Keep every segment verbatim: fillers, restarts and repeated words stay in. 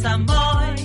Samboy.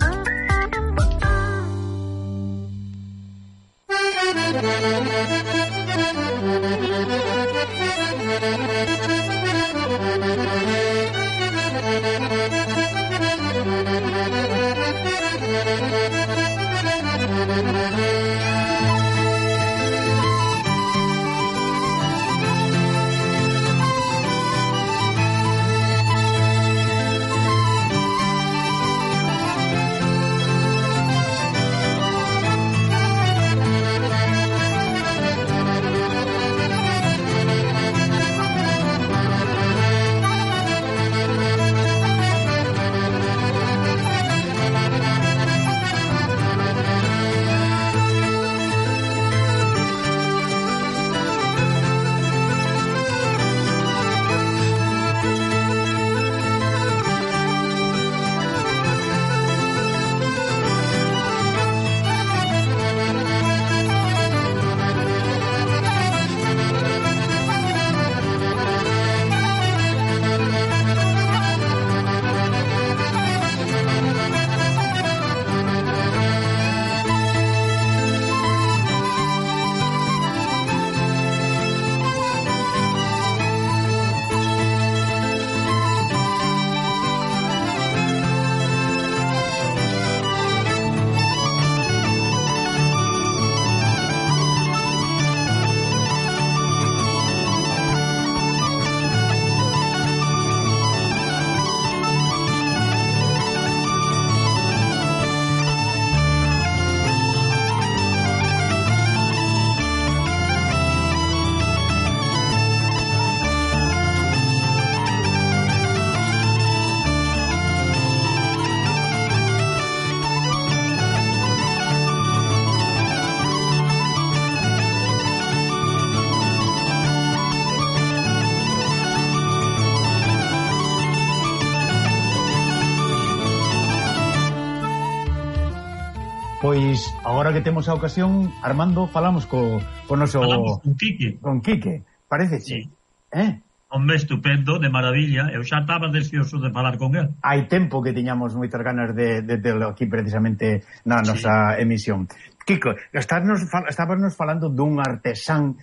Pois, agora que temos a ocasión, Armando, falamos co, co noso... Falamos con Quique. Con Quique, parece sí. Eh? Hombre, estupendo, de maravilla. Eu xa estaba deseoso de falar con él. Hai tempo que tiñamos moitas ganas de, de terlo aquí precisamente na nosa sí. emisión. Kiko, estábamos, estábamos falando dun artesán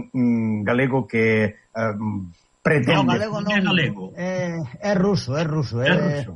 mm, galego que um, pretende... No, galego non, é galego. É, é ruso, é ruso. É, é ruso.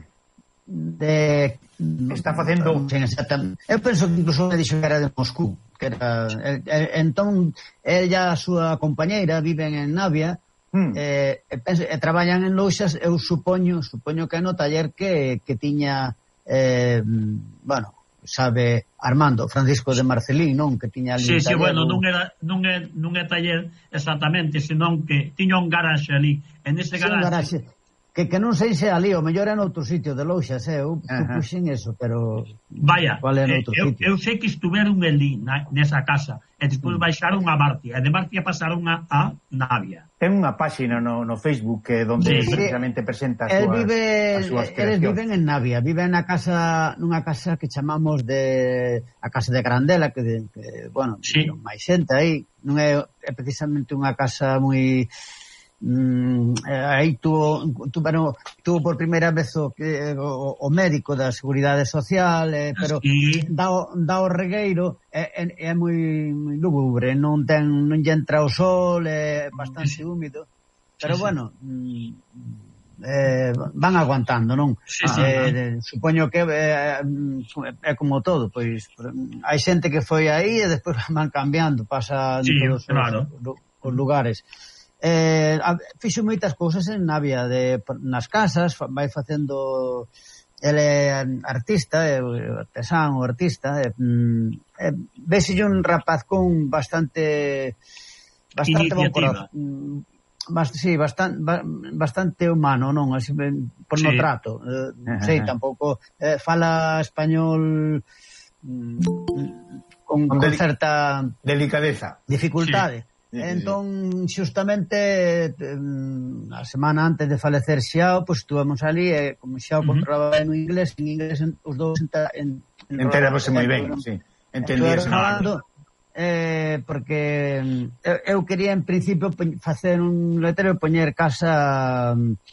De... Está facendo... Eu penso que incluso me dixo que era de Moscú. Que era, el, el, entón, ella e a súa compañeira viven en Navia, mm. eh, e, penso, e traballan en Louxas. Eu supoño, supoño que no taller que, que tiña, eh, bueno, sabe Armando, Francisco de Marcelín, non? Que tiña ali sí, sí, taller, bueno, non era non é, non é taller exactamente, senón que tiña un garaxe ali. En ese sí, garaxe... Que, que non sei se ali, o mellor é noutro sitio de Louxas, eh? Eu puxen eso, pero... Vaya, é eh, eu, eu sei que estuveron ali, na, nesa casa, e despois mm. baixaron a Barcia, e de Barcia pasaron a, a Navia. Ten unha páxina no, no Facebook que donde sí, precisamente presenta as súas, vive, as súas creacións. Eles viven en Navia, viven na casa, nunha casa que chamamos de a casa de Grandela, que, de, que bueno, sí. non máis xente aí, non é, é precisamente unha casa moi... Mm, aí tuvo, tuvo, tuvo por primeira vez o, o, o médico da Seguridade Social, eh, pero sí. dá, o, dá o regueiro, é, é, é moi, moi lúgubre, non ten, non lle entra o sol, é bastante sí. húmido, pero sí, bueno sí. Eh, van aguantando, non? Sí, sí, eh, supoño que é, é como todo, pois hai xente que foi aí e despois van cambiando, pasa sí, en todos claro. os, os lugares. Eh, fixo moitas cousas en Navia, de, nas casas, vai facendo, ele é artista, é artesán ou artista, é, é, véselle un rapaz con bastante bastante bon corazón, bast, sí, bastante, bastante humano, non? Así, por sí. no trato, eh, uh-huh. sei, tampouco eh, fala español mm, con, con, con certa delicadeza, dificultade. Sí. Entón, xustamente a semana antes de falecer Xiao, pois estuvemos ali e como Xiao uh-huh. controlaba no inglés, en inglés os dous enterábase moi ben, sí. Entendíase falando, eh, porque eu, eu quería en principio facer un letrero e poñer casa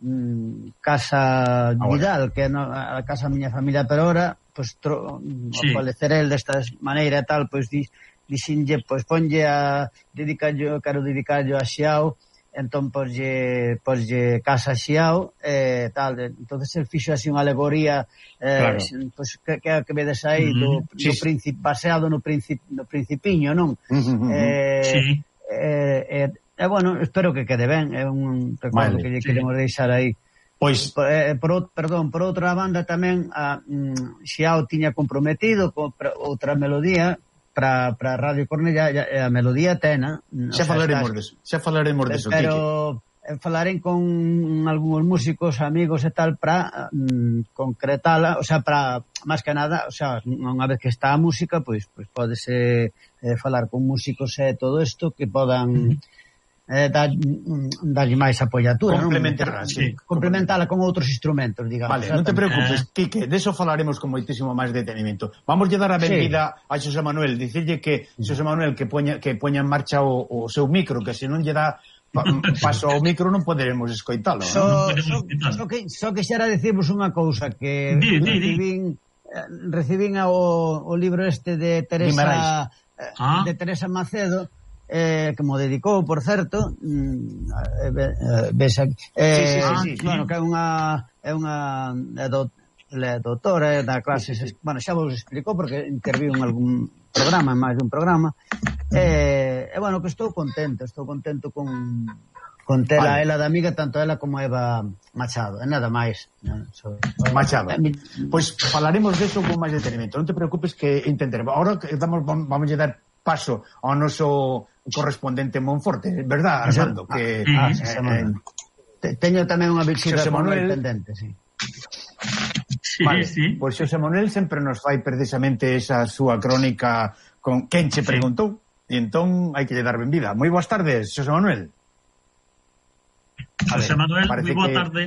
mm, Casa Vidal, que é no, a casa da miña familia, pero ahora pois tro, sí. ao falecer el desta maneira e tal, pois di, dixinlle, pois ponlle a dedicarlo, quero dedicarlo a Xiao, entón poslle, poslle Casa Xiao e eh, tal, entonces el fixo así unha alegoría eh, claro. Pois que, que, que vedes aí uh-huh. do, sí. do príncipe, baseado no, príncipe, no Principiño, non? Uh-huh. Eh, sí. Eh, eh, eh, bueno, espero que quede ben, é un recuerdo vale, que lle sí. queremos deixar aí. Pois por, eh, por, perdón, por outra banda tamén a mm, Xiao tiña comprometido con outra melodía para para Radio Cornellá, a melodía Tena. Xa falaremos deso, xa falaremos deso, pero Kike. Falarem con algúns músicos, amigos e tal para mm, concretala, o sea, para máis que nada, o sea, unha vez que está a música, pois pois pódese eh, falar con músicos e todo isto que podan eh, dar, darlle máis apoiatura, complementarla, sí. complementala con outros instrumentos, digamos. Vale, non te preocupes, Quique, deso falaremos con moitísimo máis detenimento. Vamos lle dar a benvida sí. a Xosé Manuel, dicirlle que Xosé Manuel que poña que poña en marcha o, o seu micro, que se non lle dá pa, paso ao micro non poderemos escoitalo. So, ¿no? so, so, que, so que xera dicirvos unha cousa que di, recibín di, di. recibín o, o libro este de Teresa ah. de Teresa Macedo, eh, que mo dedicou, por certo, eh, eh, ves aquí, eh, sí, sí, sí, sí, bueno, sí. que é unha é unha é do, é doutora da clase, sí, sí, sí. bueno, xa vos explicou porque interviu en algún programa, en máis de un programa, e eh, eh, bueno, que estou contento, estou contento con con tela vale. ela da amiga, tanto ela como Eva Machado, e nada máis. So, Machado. Eh, pois pues falaremos deso con máis detenimento, non te preocupes que intentaremos. Ahora que damos, vamos a dar paso ao noso correspondente en Monforte, verdad, Armando? Que, ah, sí, eh, eh, teño tamén unha visita con el pendente, sí. Sí, vale, sí. Pois Xosé Manuel sempre nos fai precisamente esa súa crónica con quen che preguntou, sí. E entón hai que lle dar benvida. Moi boas tardes, Xosé Manuel. Xosé Manuel, moi boa que... tarde.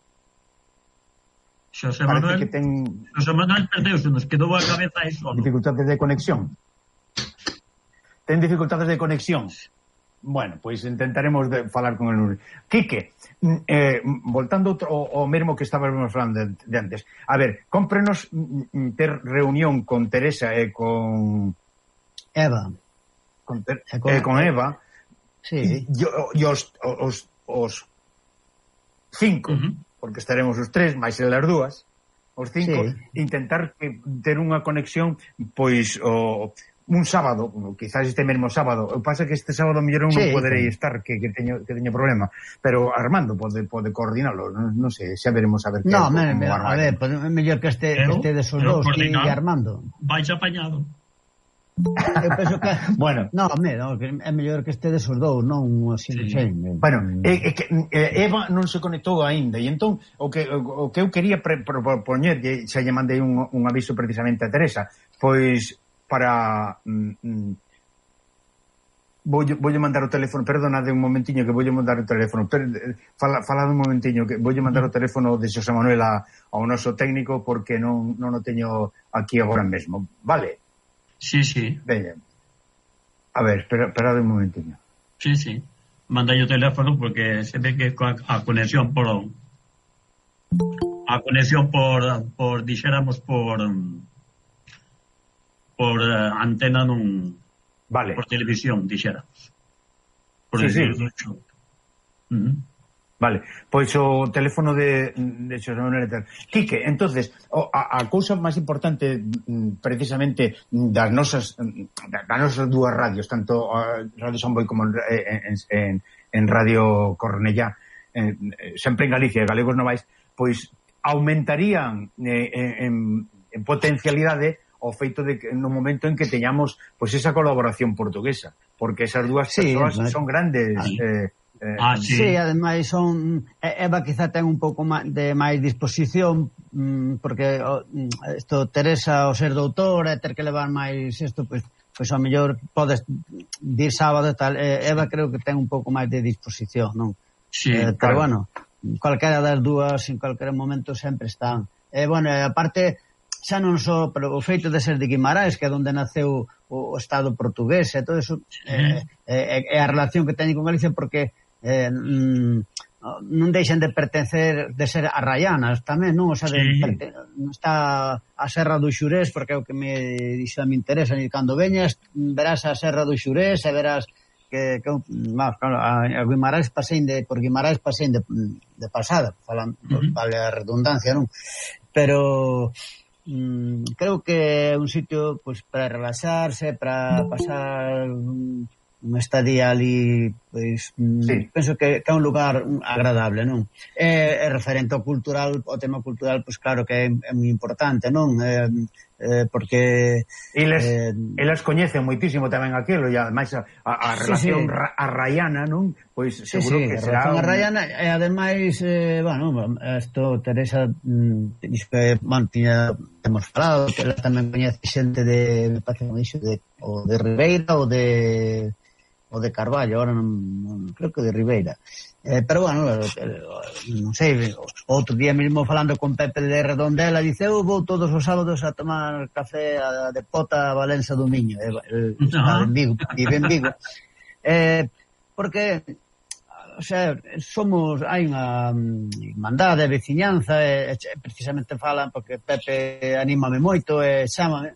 Xosé Manuel, que ten... Xosé Manuel perdeuse, nos quedou a cabeza aí solo. Dificultades de conexión. Ten dificultades de conexión. Bueno, pois pues intentaremos de falar con el Quique, eh, voltando ao mesmo que estábamos falando de, de antes. A ver, cómprenos ter reunión con Teresa e con Eva. Con, ter, e con, eh, con Eva. Sí. E os, os, os cinco, uh-huh. porque estaremos os tres, máis elas dúas, os cinco, sí. intentar que, ter unha conexión, pois, o... un sábado, quizás este mesmo sábado. O que pasa é que este sábado mellor non sí, poderei sí. estar, que, que teño que teño problema, pero Armando pode pode coordinalo, non, non sei, xa veremos a ver que no, me, me, a ver, pues, é mellor que este pero, que este de esos dous e Armando. Vais apañado. Eu penso que bueno, no, me, no, é mellor que este de esos dous, non así, sí. sei. Bueno, é, é que Eva non se conectou aínda e entón o que o, o que eu quería propoñer, xa lle mandei un, un aviso precisamente a Teresa, pois para mm, voulle voulle mandar o teléfono, perdonade un momentiño que voulle mandar o teléfono, per, fala, falade un momentiño que voulle mandar o teléfono de Xosé Manuel a, ao noso técnico porque non, non o teño aquí agora mesmo, vale? Sí, sí. Veña. A ver, espera, esperade un momentiño. Sí, sí. Manda o teléfono porque se ve que a, a conexión por a conexión por por dixéramos por por uh, antena nun vale. Por televisión, dixéramos. Por sí, sí. Uh-huh. Vale, pois o teléfono de, de Xosé Manuel Eter. Quique, entonces, o, a, a cousa máis importante precisamente das nosas das nosas dúas radios, tanto uh, Radio Samboy como en, en, en, en Radio Cornellá, en, sempre en Galicia, Galegos Novais, pois aumentarían eh, en, en potencialidade o feito de que no momento en que teñamos pois esa colaboración portuguesa, porque esas dúas sí, persoas no, son grandes ah, eh, eh, ah, sí. sí, ademais son Eva quizá ten un pouco de máis disposición mmm, porque isto Teresa o ser doutora e ter que levar máis isto, pois, pois ao mellor podes dir sábado e tal, eh, Eva creo que ten un pouco máis de disposición, non? Sí, eh, pero claro. Bueno, cualquera das dúas en cualquier momento sempre están. E eh, bueno, aparte xa non só pero o feito de ser de Guimarães, que é onde naceu o, o Estado portugués e todo eso, sí. eh, eh, é a relación que teñen con Galicia porque eh, mm, non deixan de pertencer, de ser arraianas tamén, non? O sea, de, sí. perte, está a Serra do Xurés, porque é o que me dixo, me interesa, e cando veñas verás a Serra do Xurés e verás que, que vamos, a, a Guimarães pasein de, por Guimarães pasein de, de pasada, falan, uh -huh. vale a redundancia, non? Pero mm, creo que é un sitio pues, para relaxarse, para pasar unha estadía ali, pois, sí. penso que, que é un lugar agradable, non? É, é referente ao cultural, ao tema cultural, pois claro que é, é moi importante, non? É, é, porque... Eles, eh, eles coñecen moitísimo tamén aquilo, e ademais a, a relación sí, sí. arraiana, non? Pois seguro sí, sí, que será... a relación un... arraiana, e ademais, eh, bueno, isto, Teresa, mm, que, bueno, tiña, temos falado, que ela tamén coñece xente de, me parece que me dixo, de, o de Ribeira, ou de... o de Carballo, ahora non, non creo que de Ribeira. Eh, pero bueno, eh, non sei, outro día mesmo falando con Pepe de Redondela, dice, eu vou todos os sábados a tomar café a, de pota a Valença do Miño, eh, el, uh -huh. en Vigo, vive en Vigo. Eh, porque, o sea, somos, hai unha irmandade, veciñanza, e, e precisamente falan, porque Pepe anímame moito, e chámame,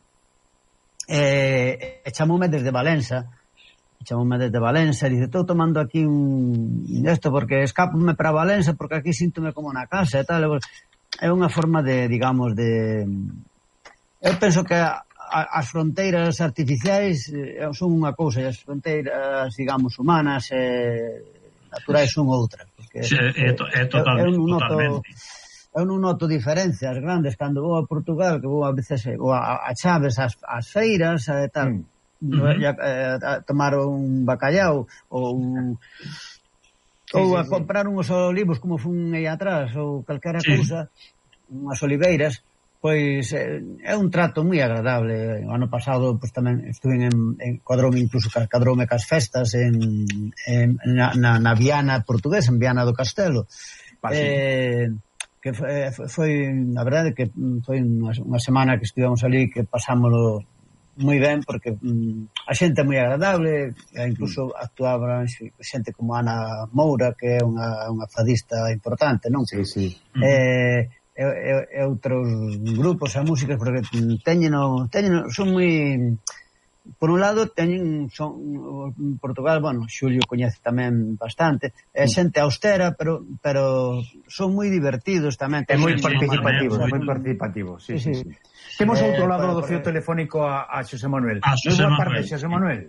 e, e chamoume desde Valença, chamoume desde Valença, e dice, estou tomando aquí un esto porque escapome para Valença porque aquí síntome como na casa e tal. É unha forma de, digamos, de... Eu penso que a, a, as fronteiras artificiais son unha cousa e as fronteiras, digamos, humanas e naturais son outras. Porque, sí, é, é, é totalmente, eu, eu noto, totalmente. Eu non noto diferencias grandes cando vou a Portugal, que vou a veces ou a, a Chaves, as, as feiras e tal. Mm. Uh -huh. a, a tomar un bacallao ou sí, ou a sí, comprar sí. unhos olivos como fun aí atrás ou calquera sí. cousa, unhas oliveiras, pois é, é un trato moi agradable. O ano pasado pois tamén estuve en, en Cadrome, incluso Cadrome cas festas en, en na, na, na Viana portuguesa, en Viana do Castelo. Ah, sí. eh, que foi, foi a verdade que foi unha, unha semana que estivemos ali que pasámoslo moi ben, porque mm, a xente é moi agradable, e incluso mm. actuaba xente como Ana Moura, que é unha, unha fadista importante, non? Sí, sí. E, e, e outros grupos a músicas, porque teñen, teñen son moi... Por un lado, teñen son, en Portugal, bueno, Xulio coñece tamén bastante, é xente austera, pero pero son moi divertidos tamén. É moi participativo, é moi participativo, sí, sí, sí. sí. Temos outro eh, lado do fío telefónico a, a Xosé Manuel. A Xosé moi boa Manuel. tarde, Xosé Manuel.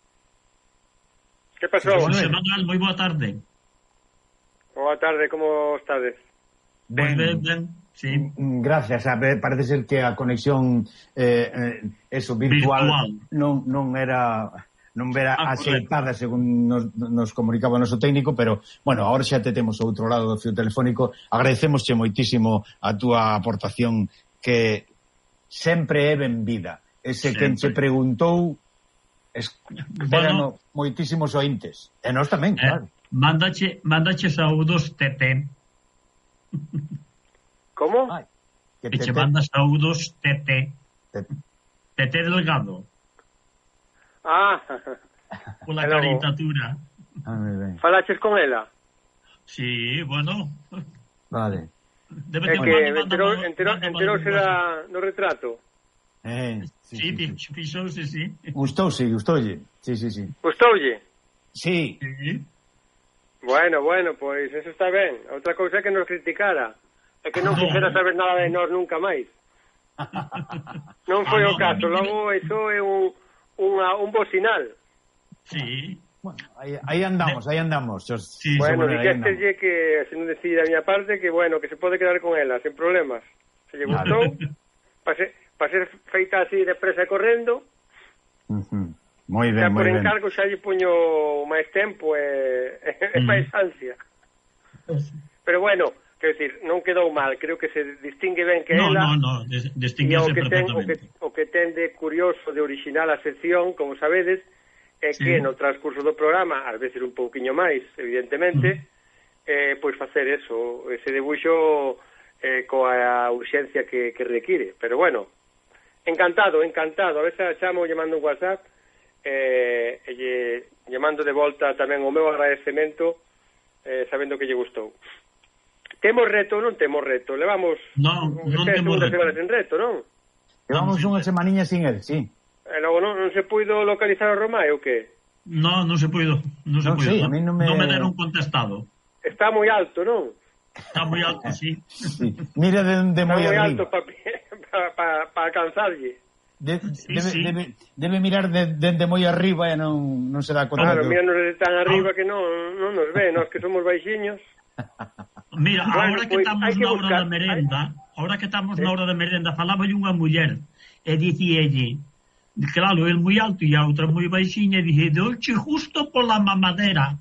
Que pasou? Xosé Manuel, moi boa tarde. Boa tarde, como estades? Ben, ben, ben. Sí. Gracias, a ver, parece ser que a conexión eh, eh, eso, virtual, virtual. non non era non era ah, aceitada según nos, nos comunicaba o noso técnico, pero bueno, agora xa te temos outro lado do fío telefónico. Agradecemosche moitísimo a túa aportación, que sempre é benvida. Ese sempre. Quen che preguntou es, bueno, moitísimos ointes. E nós tamén, eh, claro. Mándache, mándache saúdos, Tete. Como? Ay, que te, te manda saúdos, Tete. Tete. Tete Delgado. Ah. Con la caricatura. Ah, moi ben. Falaches con ela? Sí, bueno. Vale. Debe é que enterou, enterou, enterouse da, no retrato. Eh, sí, sí, sí, sí. Fixouse, sí. Gustouse, gustoulle. Sí, sí, sí. Gustoulle? Sí. Sí. Bueno, bueno, pois pues eso está ben. Outra cousa é que nos criticara. É que non quixera saber nada de nós nunca máis. Non foi ah, no, o caso. Logo, iso é un, unha, un bo sinal. Sí. Bueno, aí, aí andamos, aí andamos. Sí, bueno, dixéstelle que, se non decide a miña parte, que bueno, que se pode quedar con ela, sen problemas. Se lle gustou, para ser, pa ser feita así de presa e correndo. Uh -huh. Moi ben, moi ben. Por encargo xa lle puño máis tempo e, e mm. máis ansia. Pero bueno, quero dicir, non quedou mal, creo que se distingue ben que no, ela. No, no, no, distinguese perfectamente. O que ten de curioso, de original a sección, como sabedes, é sí. que no transcurso do programa, ás veces un pouquiño máis, evidentemente, mm. eh, pois facer eso, ese debuxo eh, coa urxencia que, que require. Pero bueno, encantado, encantado. A veces chamo lle mando un WhatsApp eh, e lle, lle mando de volta tamén o meu agradecemento eh, sabendo que lle gustou. Temos reto, non temos reto, levamos non, non temos reto. semanas en reto, non? Levamos unha semaniña sin el, sí. E logo non, non se puido localizar o Romai ou que? No, non se puido, non se Non, puido. sí, a mí non me... non me deron contestado. Está moi alto, non? Está moi alto, sí. Sí. Mira de, de Está moi moi arriba. alto para pa, pa, pa alcanzarlle. De, Sí, debe, sí. Debe, debe mirar de, de, de moi arriba e non, non se dá conta. Claro, que... mira, nos tan arriba que non, non nos ve, nós que somos baixiños. Mira, Bueno, agora que pois, estamos hai que na hora buscar, da merenda, agora que estamos na hora da merenda, falaba unha muller e dicíalle, claro, el moi alto e a outra moi baixiña, e dixe, dolce justo pola mamadera.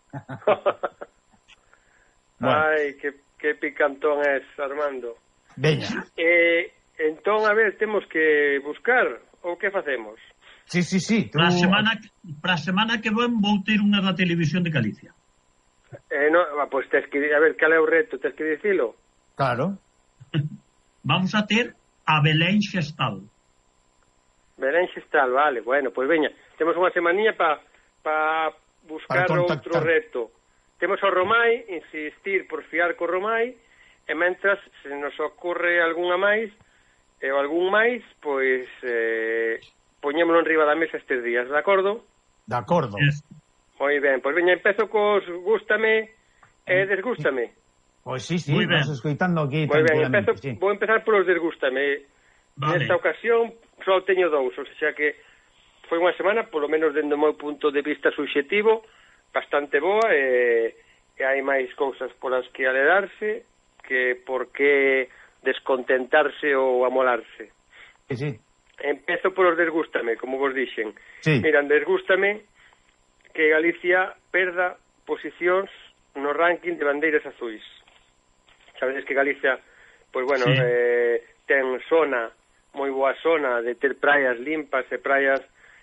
Bueno. Ai, que, que picantón es, Armando. Veña. Eh, entón, a ver, temos que buscar, ou que facemos? Sí, sí, sí. Tú... Para a semana, para a semana que ven vou ter unha da televisión de Galicia. Eh, no, ah, pois tes que, a ver, cal é o reto, tes que dicilo? Claro. Vamos a ter a Belén Xestal. Belén Xestal, vale, bueno, pois veña, temos unha semaniña para pa buscar Para outro reto. Temos o Romai, insistir por fiar co Romai, e mentras se nos ocorre algunha máis, e ou algún máis, pois eh, poñémolo enriba da mesa estes días, de acordo? De acordo. Es, Moi ben, pois veña, empezo cos gústame e desgústame. Pois sí, sí, Moi ben. vas escoitando aquí Moi ben, tranquilamente, empezo, sí. vou empezar polos desgústame. Vale. Nesta ocasión só teño dous, ou sea que foi unha semana, polo menos dende o meu punto de vista subxetivo, bastante boa e, e hai máis cousas polas que alegrarse que por que descontentarse ou amolarse. Sí, sí. Empezo polos desgústame, como vos dixen. Sí. Miran, desgústame que Galicia perda posicións no ranking de bandeiras azuis. Sabedes que Galicia, pois bueno, Sí. eh, ten zona, moi boa zona de ter praias limpas e praias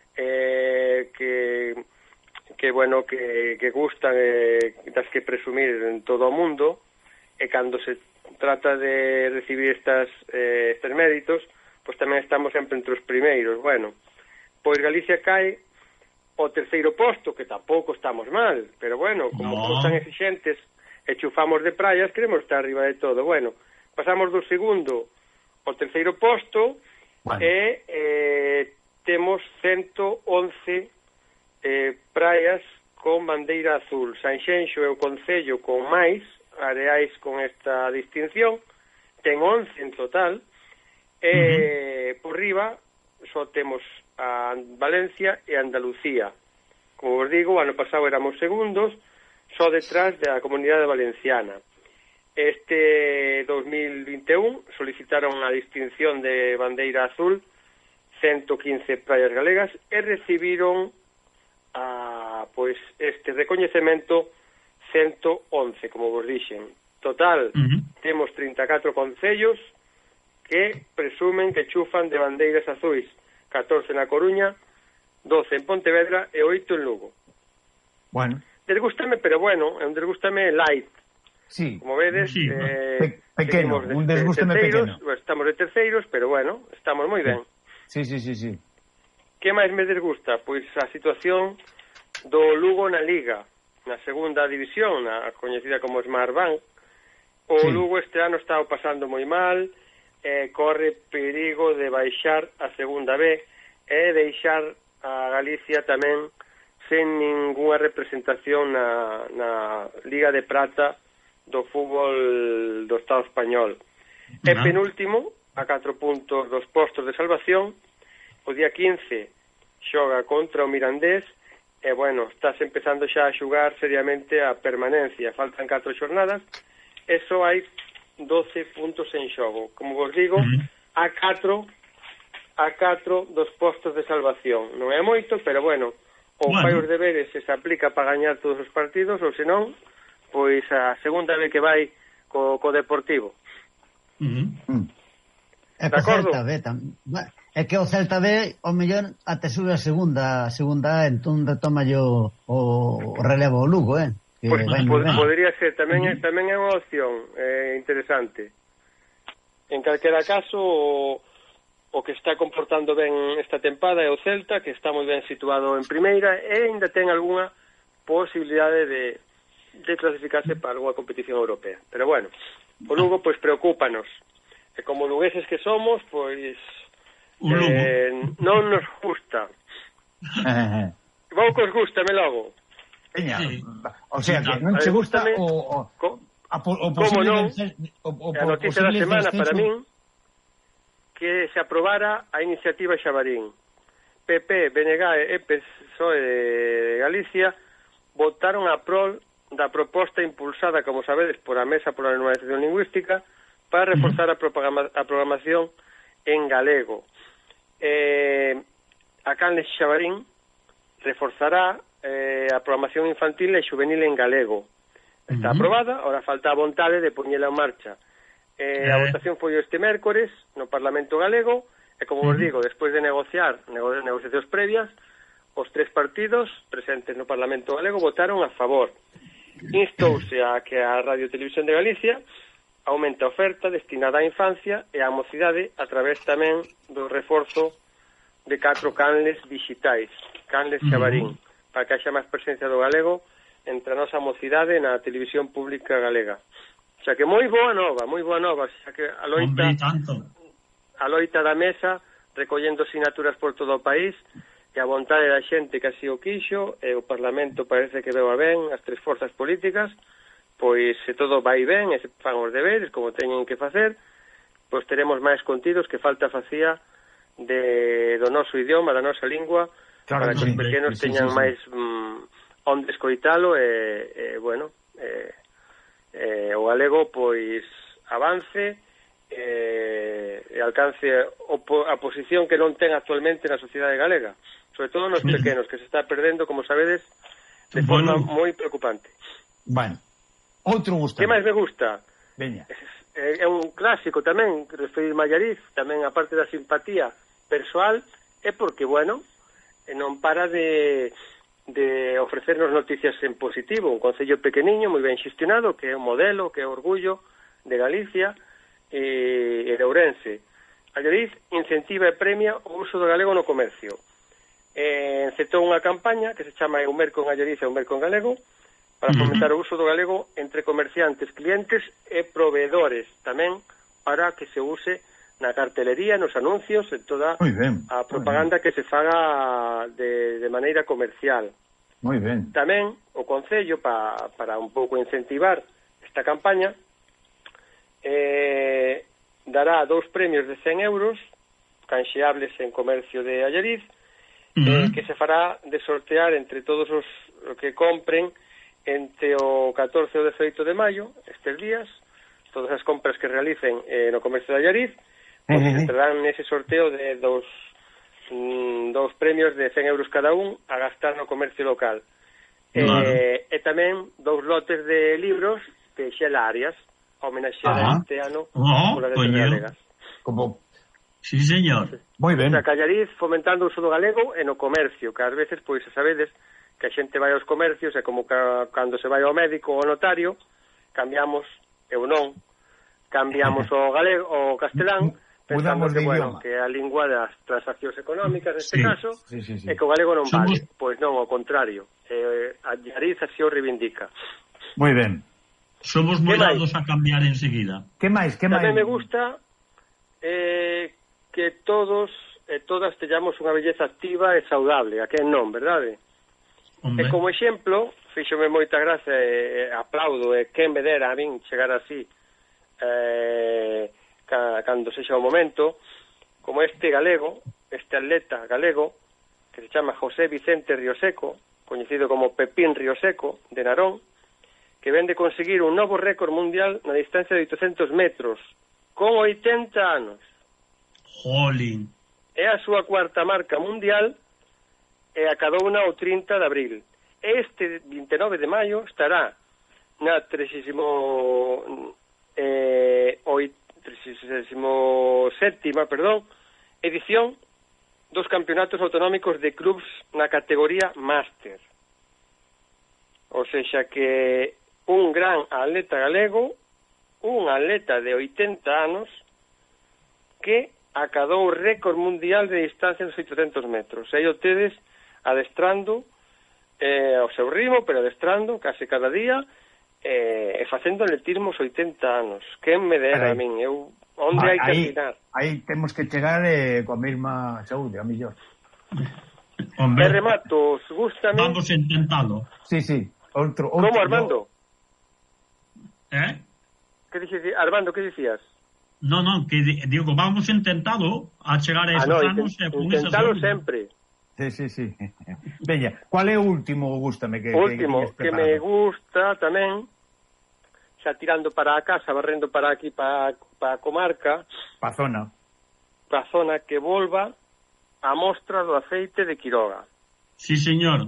eh, que que bueno, que, que gustan eh, das que presumir en todo o mundo, e cando se trata de recibir estas eh, estes méritos, pois tamén estamos sempre entre os primeiros. Bueno, pois Galicia cae o terceiro posto, que tampouco estamos mal, pero bueno, como No. somos tan exigentes e chufamos de praias, queremos estar arriba de todo. Bueno, pasamos do segundo ao terceiro posto, Bueno. e eh, temos ciento once eh, praias con bandeira azul. Sanxenxo é o concello con máis areais con esta distinción, ten once en total, e uh-huh. por riba só temos a Valencia e Andalucía. Como vos digo, o ano pasado éramos segundos, só detrás da Comunidade Valenciana. Este dos mil vinte e un solicitaron a distinción de bandeira azul ciento quince praias galegas e recibiron a, pois, este recoñecemento ciento once, como vos dixen. Total, uh-huh. temos trinta e catro concellos que presumen que chufan de bandeiras azuis, catorce na Coruña, doce en Pontevedra e oito en Lugo. Bueno. Desgústame, pero bueno, é un desgústame light. Sí. Como vedes, Sí, eh, Pe pequeno, seguimos de, un desgústame de terceiros, pequeno. pues, estamos de terceiros, pero bueno, estamos moi ben. Sí, sí, sí, sí. Que máis me desgusta? Pois a situación do Lugo na Liga, na segunda división, na coñecida como Smartbank. O Sí. Lugo este ano está o pasando moi mal, eh, corre perigo de baixar a segunda B e deixar a Galicia tamén sen ninguna representación na, na Liga de Prata do fútbol do Estado español. E Ah. penúltimo, a catro puntos dos postos de salvación, o día quince xoga contra o Mirandés e, bueno, estás empezando xa a xugar seriamente a permanencia. Faltan catro xornadas e só hai doce puntos en xogo. Como vos digo, Uh-huh. a catro a catro dos postos de salvación. Non é moito, pero, bueno, ou Bueno. fai os deberes e se aplica para gañar todos os partidos, ou senón, pois a segunda vez que vai co, co Deportivo. Uh-huh. Mm. É De que o acordo? Celta B tam... É que o Celta B, o mellor, até sube a segunda, a segunda A, entón retoma o, o relevo o Lugo, eh? Que Pois vai pod, moi ben. podría ser, tamén é, tamén é unha opción eh, interesante. En calquera caso, o, o que está comportando ben esta tempada é o Celta, que está moi ben situado en primeira e ainda ten algunha posibilidade de, de clasificarse para unha competición europea. Pero bueno, o Lugo, pois, preocúpanos. E como lugueses que somos, pois, eh, non nos gusta. Vou que os gusta, me logo. Peña, sí. O sea, que non se gusta o, o, a, o posible non? Vences, o, o, a noticia da semana descenso... para min que se aprobara a iniciativa Xabarín. P P, B N G e P S O E de Galicia votaron a prol da proposta impulsada, como sabedes, por a Mesa pola Normalización Lingüística para reforzar a, programa, a programación en galego. Eh, a Canles Xabarín reforzará eh, a programación infantil e juvenil en galego. Está uh-huh. aprobada, ahora falta a vontade de poñela en marcha. Eh, eh. A votación foi este mércores no Parlamento Galego e, como vos uh-huh. digo, despois de negociar nego negociacións previas, os tres partidos presentes no Parlamento Galego votaron a favor. Instouse a que a Radio Televisión de Galicia aumenta a oferta destinada á infancia e á mocidade a través tamén do reforzo de catro canles digitais, Canles Xabarín, uh-huh. para que haxa máis presencia do galego entre a nosa mocidade na televisión pública galega. Xa que moi boa nova, moi boa nova, xa que a loita, a loita da Mesa recollendo sinaturas por todo o país e a vontade da xente que así o quixo, e o Parlamento parece que veu a ben as tres forzas políticas, pois se todo vai ben e se fan os deberes como teñen que facer, pois teremos máis contidos que falta facía de, do noso idioma, da nosa lingua, claro, para que os pequenos sí, teñan sí, sí, máis mm, onde escoitalo e, e bueno, e, e, o galego pois avance e, e alcance o, a posición que non ten actualmente na sociedade galega, sobre todo nos pequenos, que se está perdendo, como sabedes, de forma bueno. moi preocupante. Bueno, outro gusta. Que máis me gusta? Veña. É, é un clásico tamén, referir Mallariz, tamén a parte da simpatía persoal, é porque, bueno, non para de, de ofrecernos noticias en positivo, un concello pequeniño, moi ben xestionado, que é un modelo, que é orgullo de Galicia e, e de Ourense. Mallariz incentiva e premia o uso do galego no comercio. Eh, encetou unha campaña que se chama Eu merco en Gallariz e Eu merco en galego, para fomentar o uso do galego entre comerciantes, clientes e proveedores, tamén para que se use na cartelería, nos anuncios, en toda ben, a propaganda que se faga de, de maneira comercial. Moi ben. Tamén o Concello, pa, para un pouco incentivar esta campaña, eh, dará dous premios de cen euros, canxeables en comercio de Allariz, uh-huh. eh, que se fará de sortear entre todos os que compren entre o catorce e o dezoito de maio, estes días, todas as compras que realicen eh, no comercio de Allariz, pois uh-huh. entrarán nese sorteo de dos, mm, dos premios de cen euros cada un a gastar no comercio local. Claro. Eh, e tamén dous lotes de libros de Xela Arias, homenaxeada este ano oh, polas letras galegas. Como... Sí, señor. Moi ben. O sea, Allariz fomentando o uso do galego e no comercio, que ás veces, pois, sabedes, que a xente vai aos comercios e como ca, cando se vai ao médico ou ao notario, cambiamos, eu non, cambiamos o galego, o castelán, pensamos que, bueno, que a lingua das transaccións económicas, neste sí, caso, sí, sí, sí. e que o galego non Somos... vale. Pois non, ao contrario. Eh, a Allariz así o reivindica. Moi ben. Somos moi dados a cambiar enseguida. Que máis, que máis? Tamén me gusta eh, que todos e todas teñamos unha belleza activa e saudable, a que non, verdade? Hombre. E como exemplo, fíxome moita gracia e, e aplaudo, e quen me dera a min chegar así eh, ca, cando sexa o momento, como este galego, este atleta galego, que se chama José Vicente Rioseco, coñecido como Pepín Rioseco, de Narón, que ven de conseguir un novo récord mundial na distancia de oitocentos metros, con oitenta anos. Jolín. É a súa cuarta marca mundial, e acadouna o trinta de abril. Este vinte e nove de maio estará na trexésimo eh, trexésimo sétima, perdón, edición dos campeonatos autonómicos de clubs na categoría máster. O sexa que un gran atleta galego, un atleta de oitenta anos, que acadou o récord mundial de distancia nos oitocentos metros. E aí o tedes adestrando eh, ao seu ritmo, pero adestrando case cada día, e, e facendo atletismo os oitenta anos. Quen me dera a min? Eu, onde hai que afinar? Aí temos que chegar eh, coa mesma saúde, a mellor. Hombre, e remato, os gustame... Vamos a intentalo. Sí, sí. Outro, outro, Como, Armando? Eh? Que dixes, Armando, que dicías? No, no, que digo, vamos a intentalo a chegar a esos ah, no, anos intent, e con intentalo esa sempre. Sí, sí, sí. Veña, cual é o último, gústame que, o último, que, que, que me gusta tamén, xa tirando para a casa, barrendo para aquí, para, para a comarca, pa zona, pa zona, que volva a mostra do aceite de Quiroga. Sí, señor.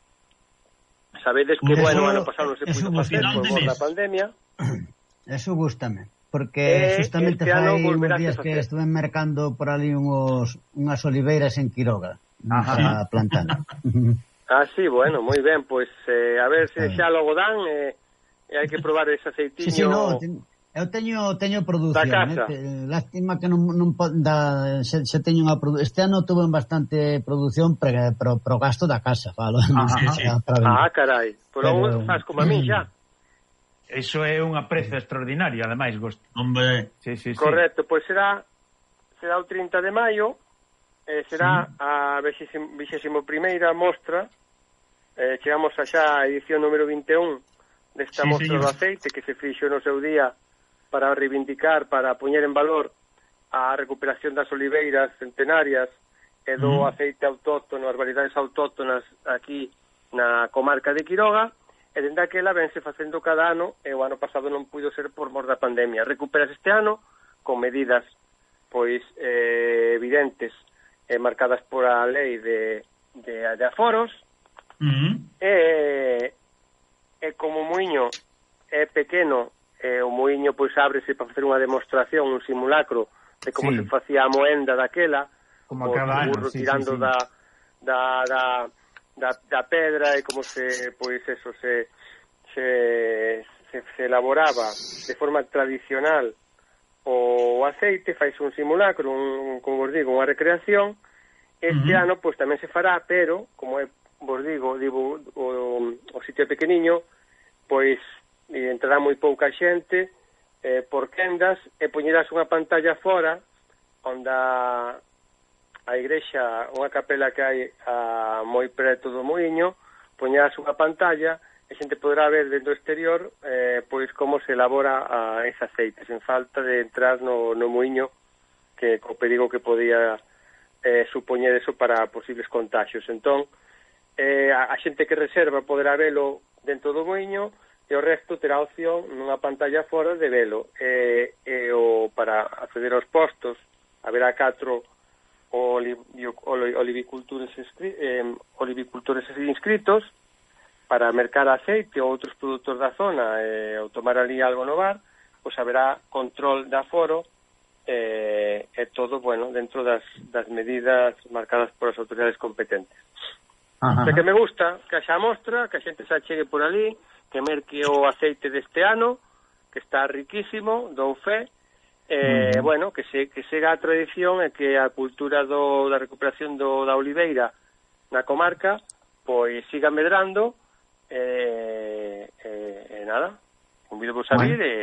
Sabedes que, Eso, bueno, ano pasado non se eso pudo facer por mor da pandemia. Eso gústame, porque Eh, justamente este ano fai uns volverás días a que facer. estuve mercando por ali unhos, unhas oliveiras en Quiroga. Ajá. Para plantar. Ah, sí, bueno, moi ben, pois eh, a ver se xa logo dan e eh, hai que probar ese aceitiño. Sí, sí, no, ten, eu teño teño produción, Da casa. eh, lástima que non, non po- da, se, se teño unha produ- este ano tuve bastante produción pre, pro, pro gasto da casa, falo. sí, sí. Ah, carai, pero, Pero- faz como a mí xa. Eso é unha preza extraordinaria, ademais, Gosto. Hombre, Sí, sí, sí. Correcto, pois será será o trinta de maio, eh, será sí. a vixésimo primeira mostra, eh, chegamos a xa a edición número vinte e un desta Sí, mostra señor. do aceite que se fixo no seu día para reivindicar, para poñer en valor a recuperación das oliveiras centenarias e do Mm. aceite autóctono, as variedades autóctonas aquí na comarca de Quiroga, e dende aquela vense facendo cada ano, e o ano pasado non puido ser por mor da pandemia. Recuperas este ano con medidas pois eh, evidentes e eh, marcadas por a lei de, de, de aforos, mm, e, e como o muiño é pequeno, e o muiño pois ábrese para facer unha demostración, un simulacro de como Sí. se facía a moenda daquela, Como o cada ano, burro sí, tirando sí, sí. Da, da, da, da, da pedra e como se, pois eso, se, se, se, se elaboraba de forma tradicional o aceite, fais un simulacro, un, como vos digo, unha recreación. Este Uh-huh. ano, pois tamén se fará, pero, como é, vos digo, digo o, o sitio é pequeniño, pois e entrará moi pouca xente, eh, por quendas, e poñerás unha pantalla fora, onde a, a igrexa, unha capela que hai a, moi preto do muiño, poñerás unha pantalla, e xente poderá ver dentro do exterior eh, pois como se elabora a, ese aceite, sen falta de entrar no, no muiño, que co perigo que podía eh, supoñer eso para posibles contagios. Entón, eh, a, a xente que reserva poderá velo dentro do muiño, e o resto terá opción nunha pantalla fora de velo. E, e o, para acceder aos postos, haberá catro oliv, olivicultores, eh, olivicultores inscritos para mercar aceite ou outros produtos da zona e ou tomar ali algo no bar, pois haberá control de aforo e, e todo, bueno, dentro das, das medidas marcadas por as autoridades competentes. Ajá. O que me gusta, que xa mostra, que a xente se achegue por ali, que merque o aceite deste ano, que está riquísimo, dou fe, e, uh-huh. bueno, que se que siga a tradición e que a cultura do, da recuperación do, da oliveira na comarca, pois siga medrando, e, e, e nada, convido vos a vir e,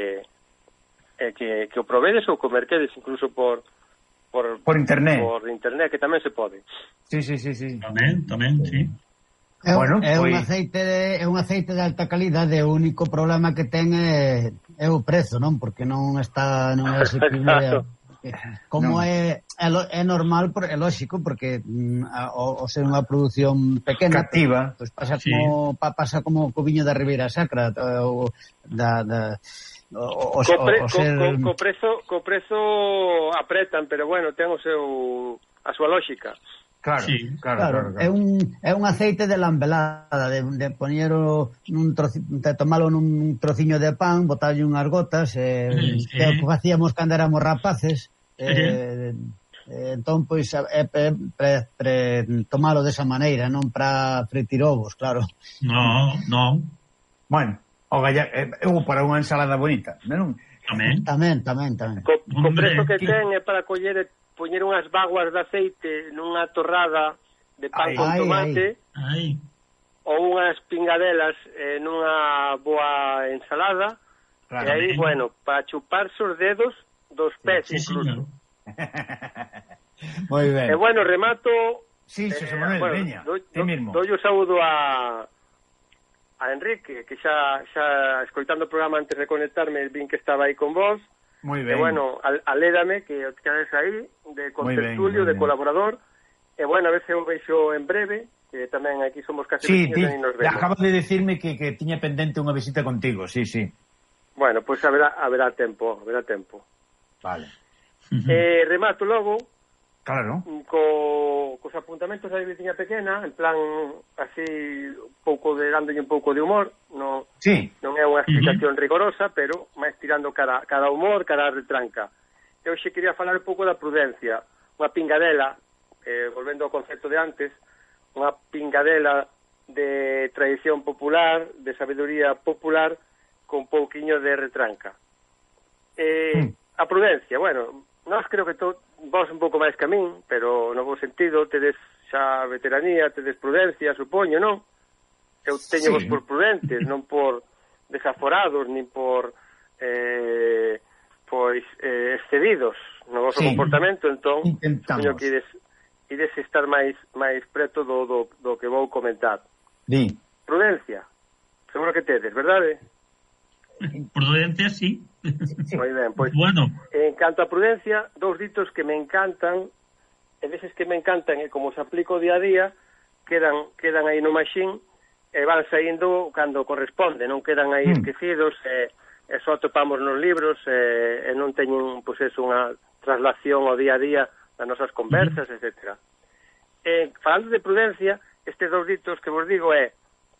e que, que o provedes ou que o merquedes incluso por por, por internet por internet, que tamén se pode. Sí, sí, sí, sí. Tamén, tamén, sí. É, bueno, é pues... un aceite de, é un aceite de alta calidade, o único problema que ten é, é o prezo, non? Porque non está non é asequible. Claro. Como no. é, é é normal, é lógico, porque mm, a, o, o ser unha produción pequena, Captiva. Pues pasa Sí. como pa, pasa como co viño da Ribeira Sacra, o da, da o, o, Co, pre, o, o ser... co, co, co prezo co prezo apretan, pero bueno, ten o seu a súa lógica. Claro, Sí. claro, Claro, claro, claro. é un é un aceite de lambelada, de, de poñero nun troci, de tomalo nun trociño de pan, botarlle unhas gotas, eh, Sí, sí. que é o que facíamos cando éramos rapaces, eh, Sí. eh, entón pois é pre, pre, pre, tomalo desa maneira, non para fritir ovos, claro. No, no. Bueno, o galla, eh, eu para unha ensalada bonita, non? Tamén. Tamén, tamén, tamén. Co, co Hombre, prezo que que- ten é para coller e poñer unhas vaguas de aceite nunha torrada de pan Ai, con ai, tomate Ai, ou unhas pingadelas eh, nunha boa ensalada, claro, e aí, eh, bueno, para chuparse os dedos dos pés, sí, incluso. Moi ben. E, bueno, remato... Sí, Xosé Manuel, bueno, veña, do, ti mismo. Doi o saúdo a, a Enrique, que xa, xa escoitando o programa antes de conectarme, vin que estaba aí con vos. Moi ben. E, bueno, al, alédame que o teades aí, de contertulio, de colaborador. E, bueno, a veces eu veixo en breve, que tamén aquí somos casi sí, vecinos, e nos vemos. Acabas de decirme que, que tiña pendente unha visita contigo, sí, sí. Bueno, pois pues haberá, haberá tempo, haberá tempo. Vale. Uh-huh. Eh, remato logo, claro, co, cos apuntamentos da veciña pequena, en plan, así, un pouco de, dándolle un pouco de humor, no, sí. Non é unha explicación uh-huh. rigorosa, pero máis tirando cara, cara humor, cara retranca. Eu xe quería falar un pouco da prudencia, unha pingadela, eh, volvendo ao concepto de antes, unha pingadela de tradición popular, de sabedoría popular, con pouquiño de retranca. Eh, mm. A prudencia, bueno, nós creo que to, vos un pouco máis que a min, pero no bo sentido, tedes xa veteranía, tedes prudencia, supoño, non? Eu teño sí. vos por prudentes, non por desaforados, nin por eh, pois eh, excedidos no vosso sí. comportamento, entón, supoño que ides ides estar máis máis preto do, do, do que vou comentar. Sí. Prudencia. Seguro que tedes, verdade? Prudencia, sí. Moi ben, pois, bueno. En canto a prudencia, dous ditos que me encantan, e veces que me encantan, e como se aplico día a día, quedan quedan aí no machín, e van saindo cando corresponde, non quedan aí mm. esquecidos, e, e só topamos nos libros, e, e non teñen, pois, eso, unha traslación ao día a día das nosas conversas, uh-huh. etcétera. Eh, falando de prudencia, estes dous ditos que vos digo é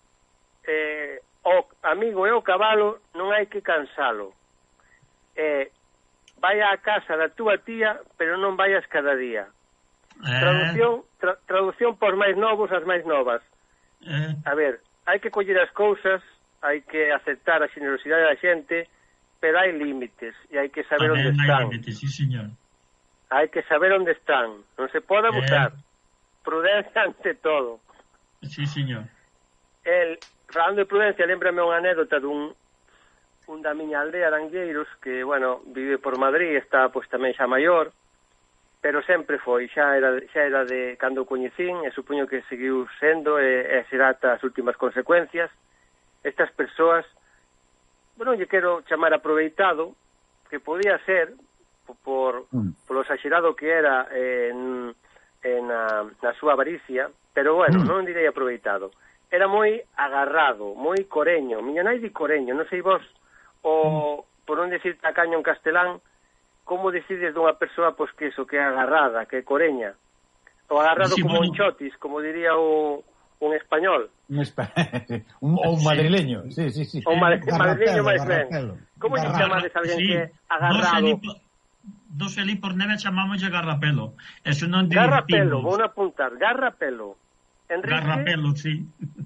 eh, o amigo e o cabalo non hai que cansalo. Eh, vai á casa da túa tía, pero non vayas cada día. Eh. Traducción, tra, traducción por máis novos as máis novas. Eh. A ver, hai que coller as cousas, hai que aceptar a generosidade da xente, pero hai límites, e hai que saber onde están. Hai límites, sí, señor. Hai que saber onde están, non se pode abusar. Eh. Prudencia ante todo. Sí, señor. El, falando de prudencia, lembrame unha anécdota dun un da miña aldea de Angueiros, que, bueno, vive por Madrid, está, pois, tamén xa maior, pero sempre foi, xa era, xa era de cando o coñecín, e supoño que seguiu sendo, e, e será ata as últimas consecuencias. Estas persoas, bueno, lle quero chamar aproveitado, que podía ser, por polo exagerado que era en, en a, na súa avaricia, pero bueno, mm. non direi aproveitado. Era moi agarrado, moi coreño. Miña nai di coreño, non sei vos, o mm. por non decir tacaño en castelán, como decides dunha persoa, pois, que eso, que é agarrada, que é coreña. O agarrado sí, como bueno. un chotis, como diría o, un español. Un, espa... un, o un madrileño, sí, sí, sí. O un madrileño máis ben. Como lle chamades a alguén sí. que é agarrado? Do Felipe por neve chamamos de garrapelo. Eso non garrapelo, vou apuntar, garrapelo. Enrique? Garrapelo, sí.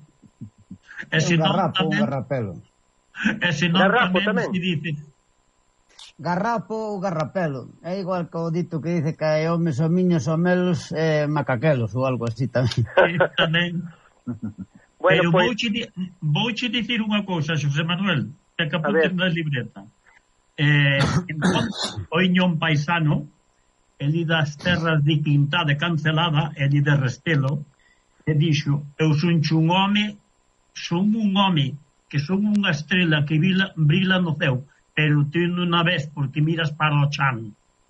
E se non garrapo, tamén, un garrapelo. E se non garrapo tamén, tamén. Se dice garrapo ou garrapelo. É igual que o dito que dice que hai homes ou miños ou melos eh, macaquelos ou algo así tamén. Sí, tamén. Bueno, pero pues... vouche, vouche dicir unha cousa, Xosé Manuel, que apunten na libreta. Eh, entón, o iñón paisano, eli das terras de Quintá de Cancelada, eli de Restelo, e dixo, eu son un home, son un home, que son unha estrela que brila, brila no céu, pero tú non a ves porque miras para o chan.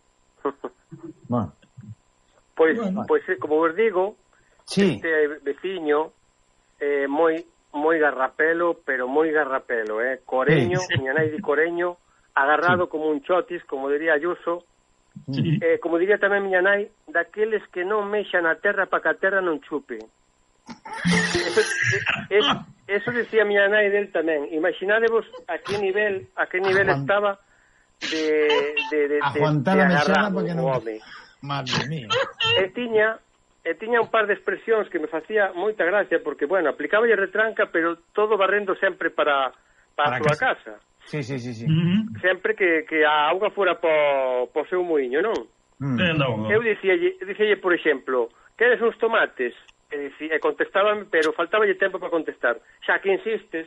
Bueno. Pois, bueno. pois, como vos digo, sí. este veciño eh, moi moi garrapelo, pero moi garrapelo, eh, coreño, sí. miña nai di coreño, agarrado sí. como un chotis, como diría Ayuso, sí. eh, como diría tamén miña nai, daqueles que non mexan a terra para que a terra non chupe. Eso, es, eso decía miña nai del tamén. Imaginadevos a que nivel a que nivel Aguant... estaba de, de, de, de, de agarrado o no... home. Madre mía. E tiña e tiña un par de expresións que me facía moita gracia, porque, bueno, aplicaba retranca, pero todo barrendo sempre para, para, para a súa casa. casa. Sí, sí, sí, sí. Mm-hmm. Sempre que, que a auga fora po, po seu muiño, non? Mm. Eu dicíalle, dicíalle, por exemplo, queres uns tomates? e, e contestábame, pero faltáballe tempo para contestar. Xa que insistes,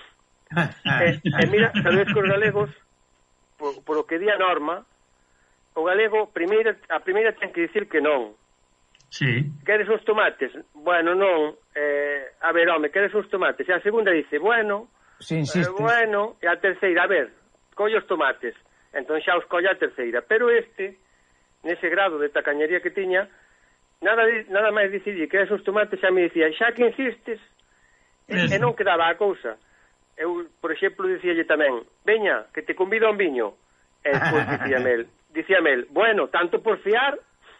e, e mira, sabes que os galegos, por, por o que di a norma, o galego, primeira, a primeira ten que dicir que non. Sí. Queres uns tomates? Bueno, non. Eh, a ver, home, queres uns tomates? E a segunda dice, bueno, si insistes. Eh, bueno, e a terceira, a ver, colle os tomates. Entón xa os colle a terceira. Pero este, nese grado de tacañería que tiña, nada nada máis dicirlle que eres os tomates, xa me dicía, xa que insistes, e, e non quedaba a cousa. Eu, por exemplo, dicíalle tamén, veña, que te convido a un viño. E despois dicíame el, dicíame el, bueno, tanto por fiar,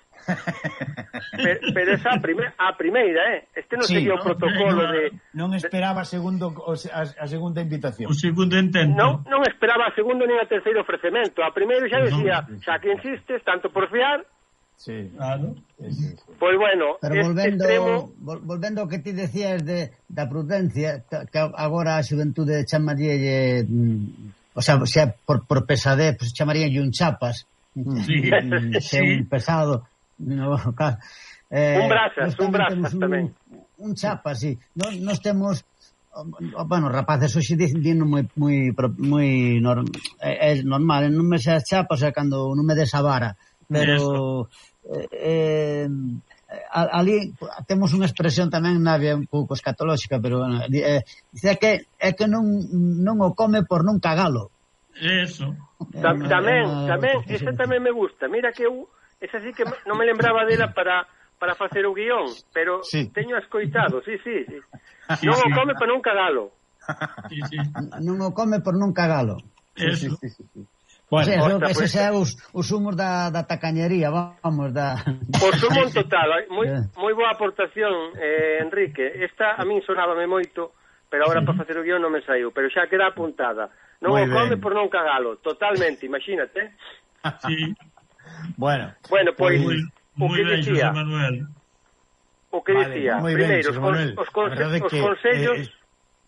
pero, pero esa a, prime, a primeira, eh? Este non sí, sería o protocolo de... Non esperaba a, segundo, a, a segunda invitación. O segundo intento. Non, non esperaba a segundo nin a terceiro ofrecemento. A primeiro xa decía, xa que insistes, tanto por fiar. Sí, claro. Sí, sí, sí. Pois bueno, pero este volvendo, extremo... vol, volvendo ao que ti decías de, da prudencia, que agora a xuventude chamaríalle, o sea, xa por, por pesadez, pues, chamaríalle un chapas. Sí, sí. Un pesado. No, claro. eh, un brasas, un brasas un, tamén. Un chapa, sí. Nos, nos temos, bueno, rapaces hoxe dicen moi moi moi norm, é, é normal, non me seas chapa, o sea, cando non me des a vara, pero eh, eh, ali temos unha expresión tamén navia un pouco escatolóxica, pero bueno, eh, dice que é que non non o come por non cagalo. Eso. Tam, tamén, tamén, esa tamén me gusta. Mira que eu esa sí que non me lembraba dela para para facer o guión, pero sí. Teño escoitado, sí, sí, sí. sí non sí. O come por non cagalo. Sí, sí. Non o come por non cagalo. Eso. Sí, sí, sí, sí. Bueno, o sea, eso, ese pues, é os, os humos da, da tacañería, vamos, da... Por sumo en total, moi, moi boa aportación, eh, Enrique. Esta a min sonábame moito, pero agora sí. Para facer o guión non me saiu, pero xa queda apuntada. Non muy o come bien. Por non cagalo, totalmente, imagínate. Sí. Bueno, bueno, pois muy, o que muy dicía, bien, Manuel. O que vale, dicía, ben, primeiro os, Manuel, os, conse os que, consellos eh,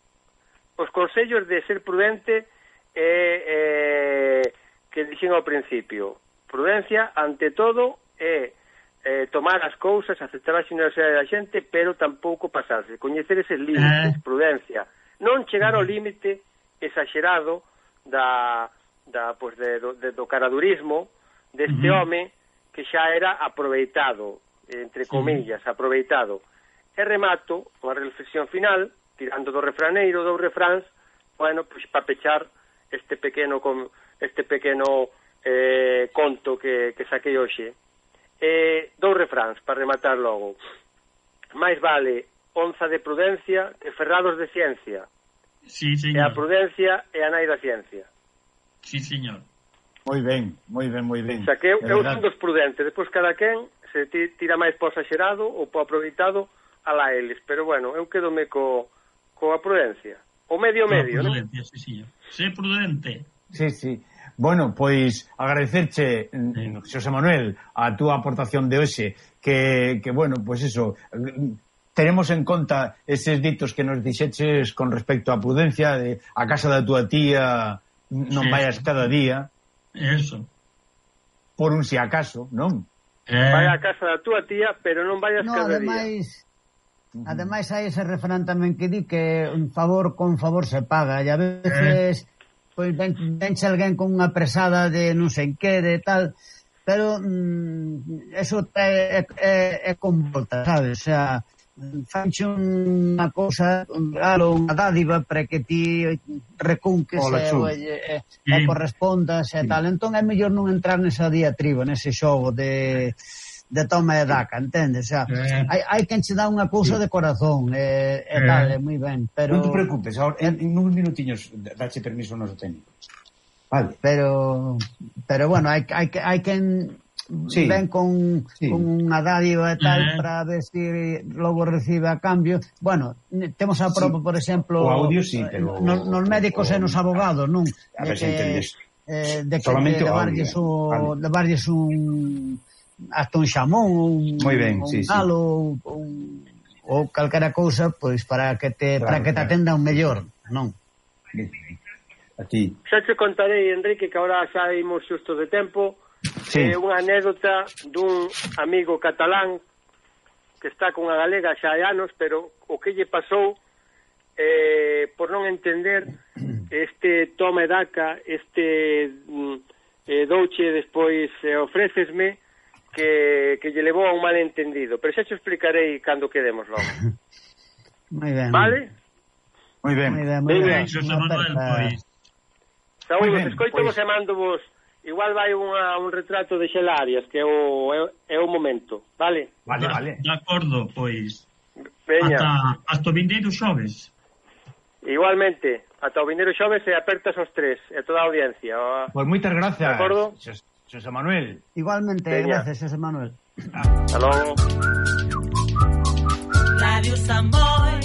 os consellos de ser prudente eh, eh, que dixen ao principio. Prudencia, ante todo, é eh, tomar as cousas, aceptar a generosidade da xente, pero tampouco pasarse, coñecer eses límites, eh. Prudencia, non chegar ao límite exagerado da, da pues de, de, do caradurismo deste uh-huh. home que xa era aproveitado, entre comillas, sí. Aproveitado. E remato unha reflexión final, tirando do refraneiro, dos refráns, bueno, pois para pechar este pequeno este pequeno eh, conto que, que saquei hoxe. Eh, dous refráns para rematar logo. Máis vale onza de prudencia que ferrados de ciencia. Sí, señor. E a prudencia é a nai da ciencia. Sí, señor. Moi ben, moi ben, moi ben. O sea, que eu, eu son dos prudentes, despois cada quen se tira máis po exagerado ou po aproveitado ala eles, pero bueno, eu quedome co, coa prudencia. O medio medio, non? Sí, señor. Sé prudente. Sí, sí. Bueno, pois agradecerche, sí. Xosé Manuel, a túa aportación de hoxe, que, que bueno, pois eso, tenemos en conta eses ditos que nos dixeches con respecto á prudencia, de a casa da túa tía non sí. Vayas cada día. Eso. Por un si acaso, non? Eh... Vai a casa da túa tía, pero non vayas no, cada ademais, día. Ademais hai ese refrán tamén que di que un favor con favor se paga, e a veces eh... pois ven, venche alguén con unha presada de non sei que, de tal, pero mm, eso é, é, é con volta, sabes? O sea, fanche unha cousa, un regalo, unha dádiva para que ti recunques e, e, e correspondas e tal. Entón é mellor non entrar nesa diatriba, nese xogo de, de toma e daca, entendes? O sea, eh. hai, hai quen che dá unha cousa de corazón e, e tal, é moi ben, pero... Non te preocupes, ahora, en, en uns minutiños dache permiso ao noso técnico. Vale. Pero, pero bueno, hai, hai, hai quen... Sí, ven con, sí. Con unha dádiva e tal uh-huh. Para ver se si logo recibe a cambio. Bueno, temos a prova, sí. Por exemplo, o audio sí, pero nos, nos médicos o... e nos abogados, non? A ver se entendes. Eh, de que de levarlles un, vale. un hasta un xamón, un, moi ben, un sí, galo, sí. un, ou calquera cousa, pois para que te claro, para que te claro. Atenda un mellor, non? A ti. Xa te contarei, Enrique, que agora xa imos xusto de tempo. Sí. Eh, unha anécdota dun amigo catalán que está con a galega xa hai anos, pero o que lle pasou eh, por non entender este toma e daca, este eh, douche despois eh, ofrécesme, que, que lle levou a un malentendido. Pero xa te explicarei cando quedemos logo. Moi ben. Vale? Moi ben. Moi ben, moi ben. Xosé Manuel, pois. Saúl, os escoito vos e mando vos. Igual vai unha, un retrato de Xelarias, que é o, é, é o momento, vale? Vale, vale. De acordo, pois. Veña. Hasta, hasta o vindeiro xoves. Igualmente, ata o vindeiro xoves e apertas os tres, e toda a audiencia. Pois pues moitas gracias, de acordo? Xosé Manuel. Igualmente, Veña. gracias, Xosé Manuel. Hasta logo. Radio Samboy.